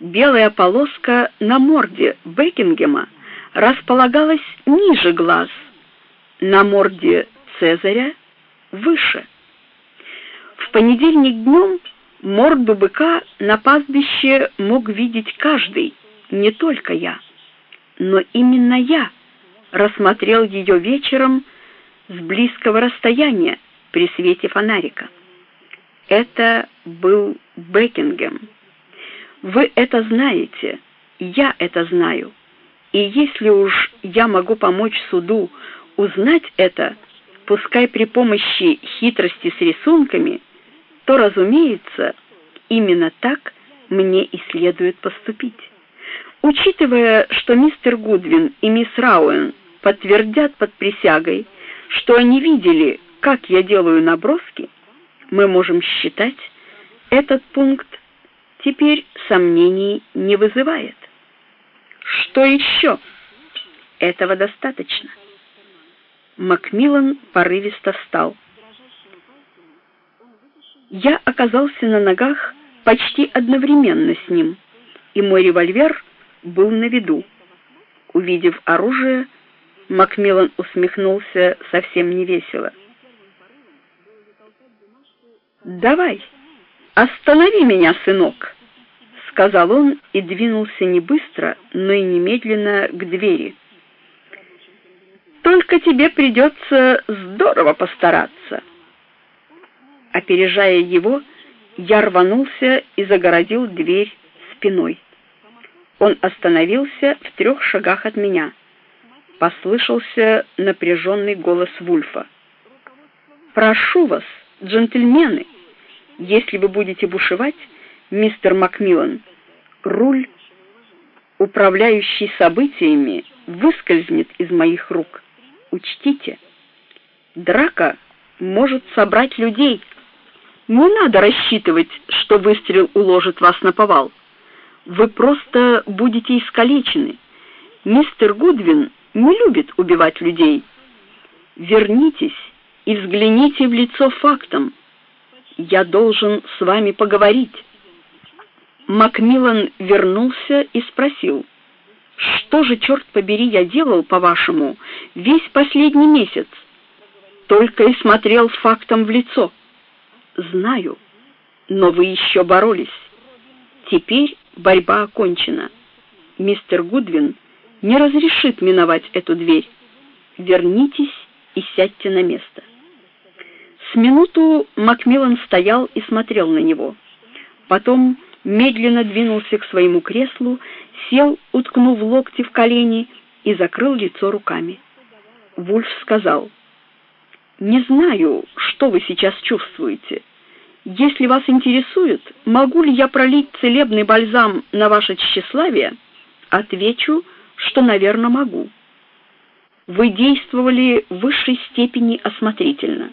Белая полоска на морде Бекингема располагалась ниже глаз, на морде Цезаря выше. В понедельник днем морду быка на пастбище мог видеть каждый, не только я. Но именно я рассмотрел ее вечером с близкого расстояния при свете фонарика. Это был Бекингем. Вы это знаете, я это знаю. И если уж я могу помочь суду узнать это, пускай при помощи хитрости с рисунками, то, разумеется, именно так мне и следует поступить. Учитывая, что мистер Гудвин и мисс Рауэн подтвердят под присягой, что они видели, как я делаю наброски, мы можем считать, этот пункт теперь сомнений не вызывает. Что еще? Этого достаточно. Макмиллан порывисто встал. Я оказался на ногах почти одновременно с ним, и мой револьвер был на виду. Увидев оружие, Макмиллан усмехнулся совсем невесело. «Давай, останови меня, сынок», — сказал он и двинулся не быстро, но и немедленно к двери. «Только тебе придется здорово постараться». Опережая его, я рванулся и загородил дверь спиной. Он остановился в 3 шагах от меня. Послышался напряженный голос Вульфа. «Прошу вас, джентльмены, если вы будете бушевать, мистер Макмиллан, руль, управляющий событиями, выскользнет из моих рук. Учтите, драка может собрать людей. Не надо рассчитывать, что выстрел уложит вас наповал. Вы просто будете искалечены. Мистер Гудвин не любит убивать людей. Вернитесь и взгляните в лицо фактам. Я должен с вами поговорить». Макмиллан вернулся и спросил: «Что же, черт побери, я делал, по-вашему, весь последний месяц? Только и смотрел фактам в лицо». «Знаю, но вы еще боролись. Теперь борьба окончена. Мистер Гудвин не разрешит миновать эту дверь. Вернитесь и сядьте на место». С минуту Макмиллан стоял и смотрел на него. Потом медленно двинулся к своему креслу, сел, уткнув локти в колени, и закрыл лицо руками. Вульф сказал: «Не знаю, что вы сейчас чувствуете. Если вас интересует, могу ли я пролить целебный бальзам на ваше тщеславие, отвечу, что, наверное, могу. Вы действовали в высшей степени осмотрительно.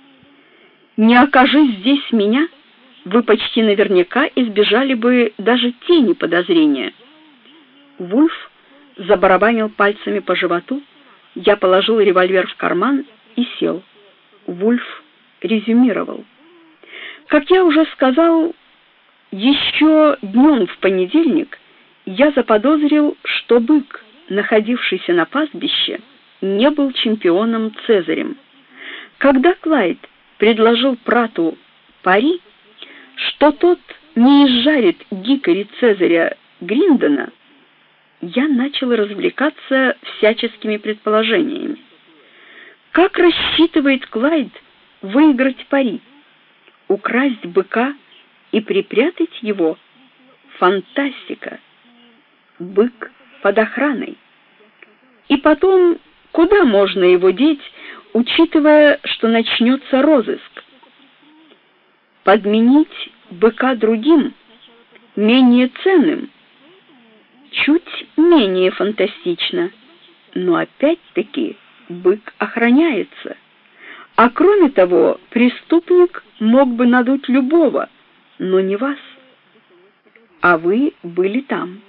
Не окажись здесь меня, вы почти наверняка избежали бы даже тени подозрения». Вульф забарабанил пальцами по животу, я положил револьвер в карман и сел. Вульф резюмировал: «Как я уже сказал, еще днем в понедельник я заподозрил, что бык, находившийся на пастбище, не был чемпионом Цезарем. Когда Клайд предложил Прату пари, что тот не изжарит Гикари Цезаря Гриндона, я начал развлекаться всяческими предположениями. Как рассчитывает Клайд выиграть пари? Украсть быка и припрятать его? Фантастика! Бык под охраной. И потом, куда можно его деть, учитывая, что начнется розыск? Подменить быка другим, менее ценным, чуть менее фантастично, но опять-таки бык охраняется. А кроме того, преступник мог бы надуть любого, но не вас. А вы были там.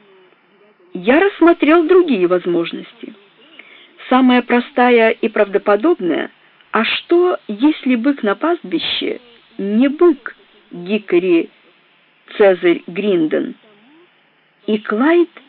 Я рассмотрел другие возможности. Самая простая и правдоподобная: а что, если бык на пастбище не бык Гикари Цезарь Гриндон, И Клайд